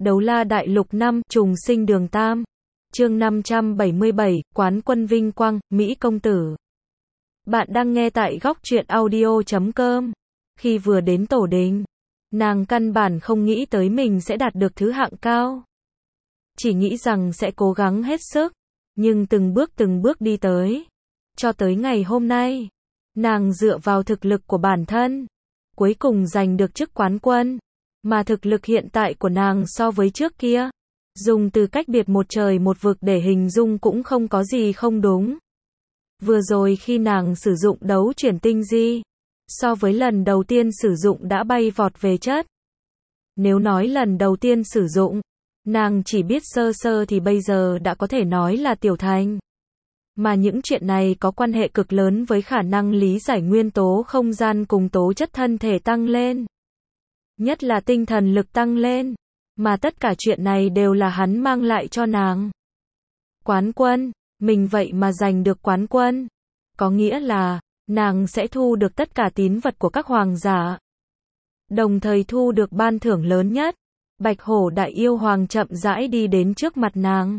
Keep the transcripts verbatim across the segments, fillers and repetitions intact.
Đấu la đại lục năm, trùng sinh đường tam. Chương năm trăm bảy mươi bảy, quán quân vinh quang, Mỹ công tử. Bạn đang nghe tại góc truyện audio chấm com. Khi vừa đến tổ đình, nàng căn bản không nghĩ tới mình sẽ đạt được thứ hạng cao. Chỉ nghĩ rằng sẽ cố gắng hết sức, nhưng từng bước từng bước đi tới. Cho tới ngày hôm nay, nàng dựa vào thực lực của bản thân, cuối cùng giành được chức quán quân. Mà thực lực hiện tại của nàng so với trước kia, dùng từ cách biệt một trời một vực để hình dung cũng không có gì không đúng. Vừa rồi khi nàng sử dụng đấu chuyển tinh di, so với lần đầu tiên sử dụng đã bay vọt về chất. Nếu nói lần đầu tiên sử dụng, nàng chỉ biết sơ sơ thì bây giờ đã có thể nói là tiểu thành. Mà những chuyện này có quan hệ cực lớn với khả năng lý giải nguyên tố không gian cùng tố chất thân thể tăng lên. Nhất là tinh thần lực tăng lên. Mà tất cả chuyện này đều là hắn mang lại cho nàng. Quán quân, mình vậy mà giành được quán quân. Có nghĩa là, nàng sẽ thu được tất cả tín vật của các hoàng giả. Đồng thời thu được ban thưởng lớn nhất. Bạch hổ đại yêu hoàng chậm rãi đi đến trước mặt nàng.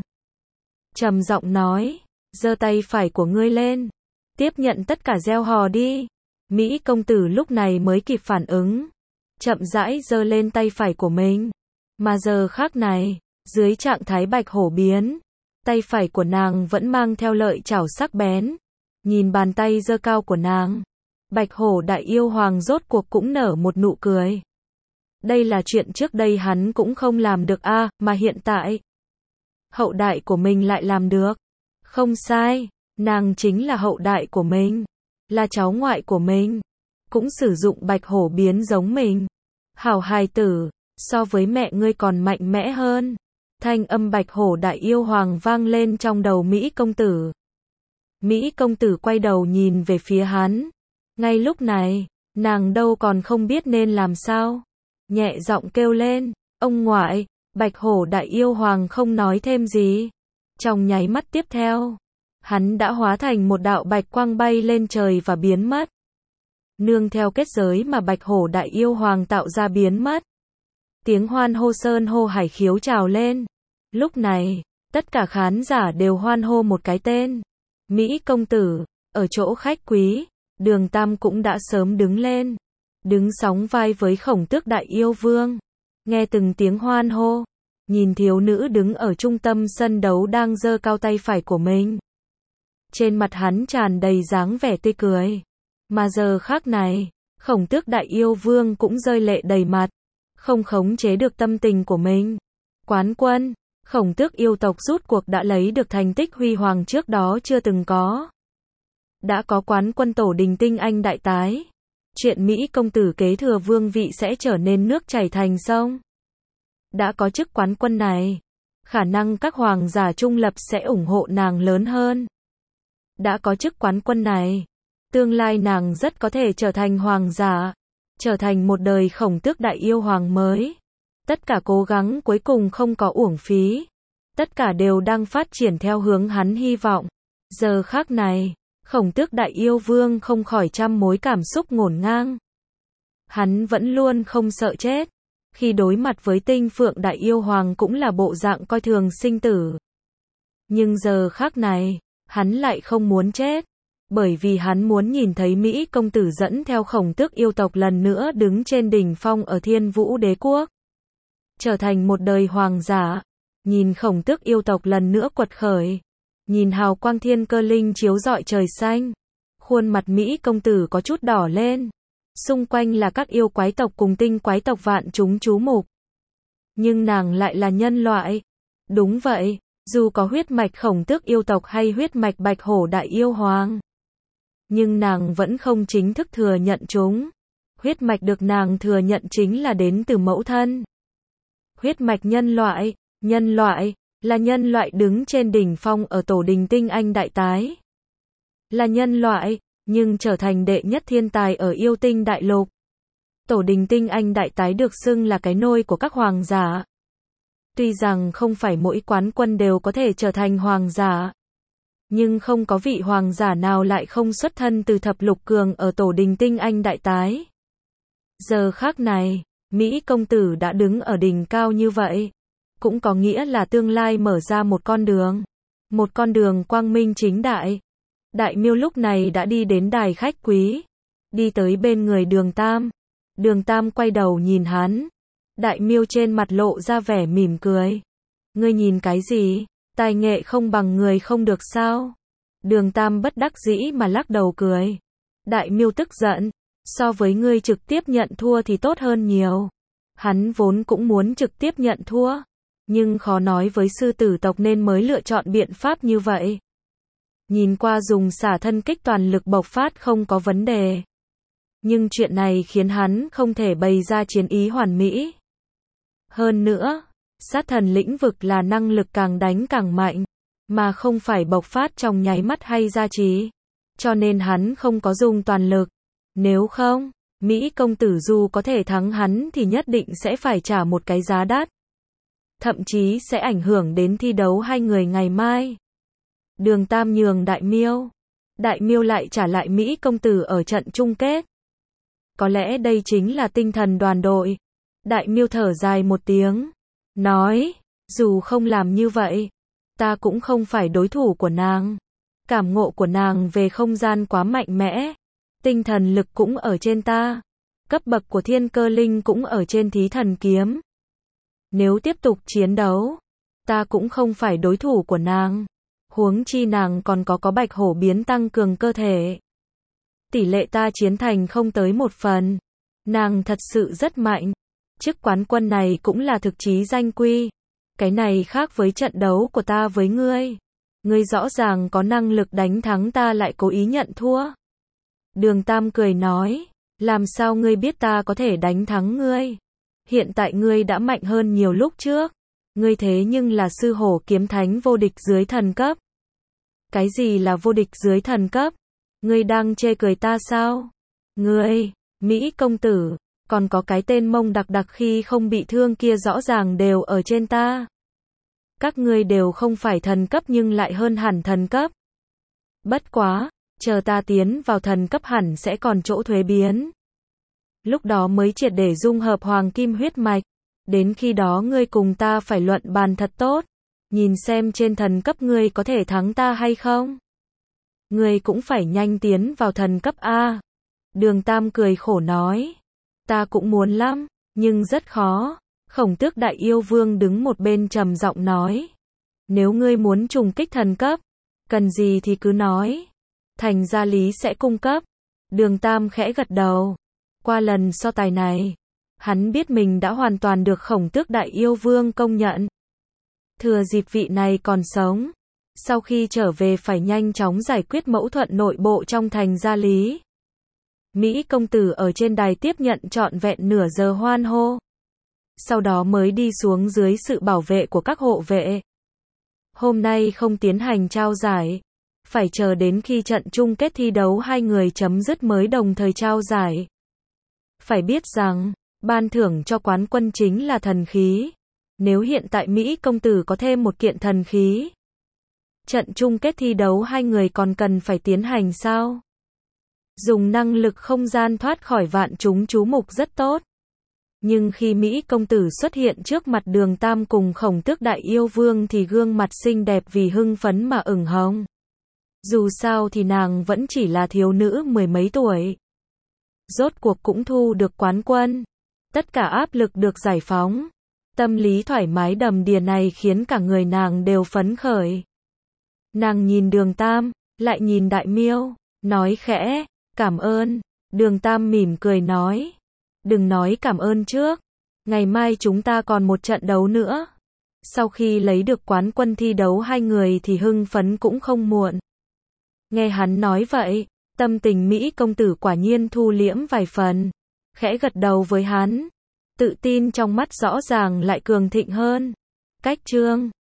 Trầm giọng nói, giơ tay phải của ngươi lên. Tiếp nhận tất cả gieo hò đi. Mỹ công tử lúc này mới kịp phản ứng. Chậm rãi giơ lên tay phải của mình. Mà giờ khác này, dưới trạng thái bạch hổ biến, tay phải của nàng vẫn mang theo lợi chảo sắc bén. Nhìn bàn tay giơ cao của nàng, bạch hổ đại yêu hoàng rốt cuộc cũng nở một nụ cười. Đây là chuyện trước đây hắn cũng không làm được a, à, mà hiện tại, hậu đại của mình lại làm được. Không sai, nàng chính là hậu đại của mình, là cháu ngoại của mình, cũng sử dụng bạch hổ biến giống mình. Hảo hài tử, so với mẹ ngươi còn mạnh mẽ hơn. Thanh âm bạch hổ đại yêu hoàng vang lên trong đầu Mỹ công tử. Mỹ công tử quay đầu nhìn về phía hắn. Ngay lúc này, nàng đâu còn không biết nên làm sao. Nhẹ giọng kêu lên, ông ngoại. Bạch hổ đại yêu hoàng không nói thêm gì. Trong nháy mắt tiếp theo, hắn đã hóa thành một đạo bạch quang bay lên trời và biến mất. Nương theo kết giới mà bạch hổ đại yêu hoàng tạo ra biến mất. Tiếng hoan hô sơn hô hải khiếu trào lên. Lúc này, tất cả khán giả đều hoan hô một cái tên. Mỹ công tử, ở chỗ khách quý, Đường Tam cũng đã sớm đứng lên. Đứng sóng vai với Khổng Tước đại yêu vương. Nghe từng tiếng hoan hô, nhìn thiếu nữ đứng ở trung tâm sân đấu đang giơ cao tay phải của mình. Trên mặt hắn tràn đầy dáng vẻ tươi cười. Mà giờ khác này, Khổng Tước đại yêu vương cũng rơi lệ đầy mặt. Không khống chế được tâm tình của mình. Quán quân, Khổng Tước yêu tộc rút cuộc đã lấy được thành tích huy hoàng trước đó chưa từng có. Đã có quán quân tổ đình tinh anh đại tái. Chuyện Mỹ công tử kế thừa vương vị sẽ trở nên nước chảy thành sông. Đã có chức quán quân này, khả năng các hoàng giả trung lập sẽ ủng hộ nàng lớn hơn. Đã có chức quán quân này, tương lai nàng rất có thể trở thành hoàng giả. Trở thành một đời Khổng Tước đại yêu hoàng mới. Tất cả cố gắng cuối cùng không có uổng phí. Tất cả đều đang phát triển theo hướng hắn hy vọng. Giờ khác này, Khổng Tước đại yêu vương không khỏi trăm mối cảm xúc ngổn ngang. Hắn vẫn luôn không sợ chết. Khi đối mặt với Tinh Phượng đại yêu hoàng cũng là bộ dạng coi thường sinh tử. Nhưng giờ khác này, hắn lại không muốn chết. Bởi vì hắn muốn nhìn thấy Mỹ công tử dẫn theo Khổng Tước yêu tộc lần nữa đứng trên đỉnh phong ở Thiên Vũ Đế Quốc. Trở thành một đời hoàng giả. Nhìn Khổng Tước yêu tộc lần nữa quật khởi. Nhìn hào quang thiên cơ linh chiếu rọi trời xanh. Khuôn mặt Mỹ công tử có chút đỏ lên. Xung quanh là các yêu quái tộc cùng tinh quái tộc vạn chúng chú mục. Nhưng nàng lại là nhân loại. Đúng vậy, dù có huyết mạch Khổng Tước yêu tộc hay huyết mạch bạch hổ đại yêu hoàng. Nhưng nàng vẫn không chính thức thừa nhận chúng. Huyết mạch được nàng thừa nhận chính là đến từ mẫu thân. Huyết mạch nhân loại, nhân loại, là nhân loại đứng trên đỉnh phong ở tổ đình tinh anh đại tái. Là nhân loại, nhưng trở thành đệ nhất thiên tài ở yêu tinh đại lục. Tổ đình tinh anh đại tái được xưng là cái nôi của các hoàng giả. Tuy rằng không phải mỗi quán quân đều có thể trở thành hoàng giả. Nhưng không có vị hoàng giả nào lại không xuất thân từ thập lục cường ở tổ đình tinh anh đại tái. Giờ khác này, Mỹ công tử đã đứng ở đỉnh cao như vậy. cũng có nghĩa là tương lai mở ra một con đường. Một con đường quang minh chính đại. Đại Miêu lúc này đã đi đến đài khách quý. Đi tới bên người Đường Tam. Đường Tam quay đầu nhìn hắn. Đại Miêu trên mặt lộ ra vẻ mỉm cười. Ngươi nhìn cái gì? Tài nghệ không bằng người không được sao? Đường Tam bất đắc dĩ mà lắc đầu cười. Đại Miêu tức giận. So với ngươi trực tiếp nhận thua thì tốt hơn nhiều. Hắn vốn cũng muốn trực tiếp nhận thua. Nhưng khó nói với sư tử tộc nên mới lựa chọn biện pháp như vậy. Nhìn qua dùng xả thân kích toàn lực bộc phát không có vấn đề. Nhưng chuyện này khiến hắn không thể bày ra chiến ý hoàn mỹ. Hơn nữa, sát thần lĩnh vực là năng lực càng đánh càng mạnh, mà không phải bộc phát trong nháy mắt hay gia trí. Cho nên hắn không có dùng toàn lực. Nếu không, Mỹ công tử dù có thể thắng hắn thì nhất định sẽ phải trả một cái giá đắt. Thậm chí sẽ ảnh hưởng đến thi đấu hai người ngày mai. Đường Tam nhường Đại Miêu. Đại Miêu lại trả lại Mỹ công tử ở trận chung kết. Có lẽ đây chính là tinh thần đoàn đội. Đại Miêu thở dài một tiếng. Nói, dù không làm như vậy, ta cũng không phải đối thủ của nàng. Cảm ngộ của nàng về không gian quá mạnh mẽ. Tinh thần lực cũng ở trên ta. Cấp bậc của thiên cơ linh cũng ở trên thí thần kiếm. Nếu tiếp tục chiến đấu, ta cũng không phải đối thủ của nàng. Huống chi nàng còn có có bạch hổ biến tăng cường cơ thể. Tỷ lệ ta chiến thành không tới một phần. Nàng thật sự rất mạnh. Chức quán quân này cũng là thực chí danh quy. Cái này khác với trận đấu của ta với ngươi. Ngươi rõ ràng có năng lực đánh thắng ta lại cố ý nhận thua. Đường Tam cười nói, làm sao ngươi biết ta có thể đánh thắng ngươi? Hiện tại ngươi đã mạnh hơn nhiều lúc trước. Ngươi thế nhưng là sư hổ kiếm thánh vô địch dưới thần cấp. Cái gì là vô địch dưới thần cấp? Ngươi đang chê cười ta sao? Ngươi, Mỹ công tử, còn có cái tên mông đặc đặc khi không bị thương kia rõ ràng đều ở trên ta. Các ngươi đều không phải thần cấp nhưng lại hơn hẳn thần cấp. Bất quá, chờ ta tiến vào thần cấp hẳn sẽ còn chỗ thuế biến. Lúc đó mới triệt để dung hợp hoàng kim huyết mạch. Đến khi đó ngươi cùng ta phải luận bàn thật tốt. Nhìn xem trên thần cấp ngươi có thể thắng ta hay không. Ngươi cũng phải nhanh tiến vào thần cấp A. Đường Tam cười khổ nói. Ta cũng muốn lắm, nhưng rất khó. Khổng Tước Đại Yêu Vương đứng một bên trầm giọng nói. Nếu ngươi muốn trùng kích thần cấp, cần gì thì cứ nói. Thành gia lý sẽ cung cấp. Đường Tam khẽ gật đầu. Qua lần so tài này, hắn biết mình đã hoàn toàn được Khổng Tước Đại Yêu Vương công nhận. Thừa dịp vị này còn sống, sau khi trở về phải nhanh chóng giải quyết mâu thuẫn nội bộ trong thành gia lý. Mỹ công tử ở trên đài tiếp nhận trọn vẹn nửa giờ hoan hô. Sau đó mới đi xuống dưới sự bảo vệ của các hộ vệ. Hôm nay không tiến hành trao giải. Phải chờ đến khi trận chung kết thi đấu hai người chấm dứt mới đồng thời trao giải. Phải biết rằng, ban thưởng cho quán quân chính là thần khí. Nếu hiện tại Mỹ công tử có thêm một kiện thần khí, trận chung kết thi đấu hai người còn cần phải tiến hành sao? Dùng năng lực không gian thoát khỏi vạn chúng chú mục rất tốt. Nhưng khi Mỹ công tử xuất hiện trước mặt Đường Tam cùng Khổng Tước Đại Yêu Vương thì gương mặt xinh đẹp vì hưng phấn mà ửng hồng. Dù sao thì nàng vẫn chỉ là thiếu nữ mười mấy tuổi. Rốt cuộc cũng thu được quán quân. Tất cả áp lực được giải phóng. Tâm lý thoải mái đầm đìa này khiến cả người nàng đều phấn khởi. Nàng nhìn Đường Tam, lại nhìn Đại Miêu, nói khẽ, cảm ơn. Đường Tam mỉm cười nói, đừng nói cảm ơn trước. Ngày mai chúng ta còn một trận đấu nữa. Sau khi lấy được quán quân thi đấu hai người thì hưng phấn cũng không muộn. Nghe hắn nói vậy, tâm tình Mỹ công tử quả nhiên thu liễm vài phần. Khẽ gật đầu với hắn. Tự tin trong mắt rõ ràng lại cường thịnh hơn. Cách chương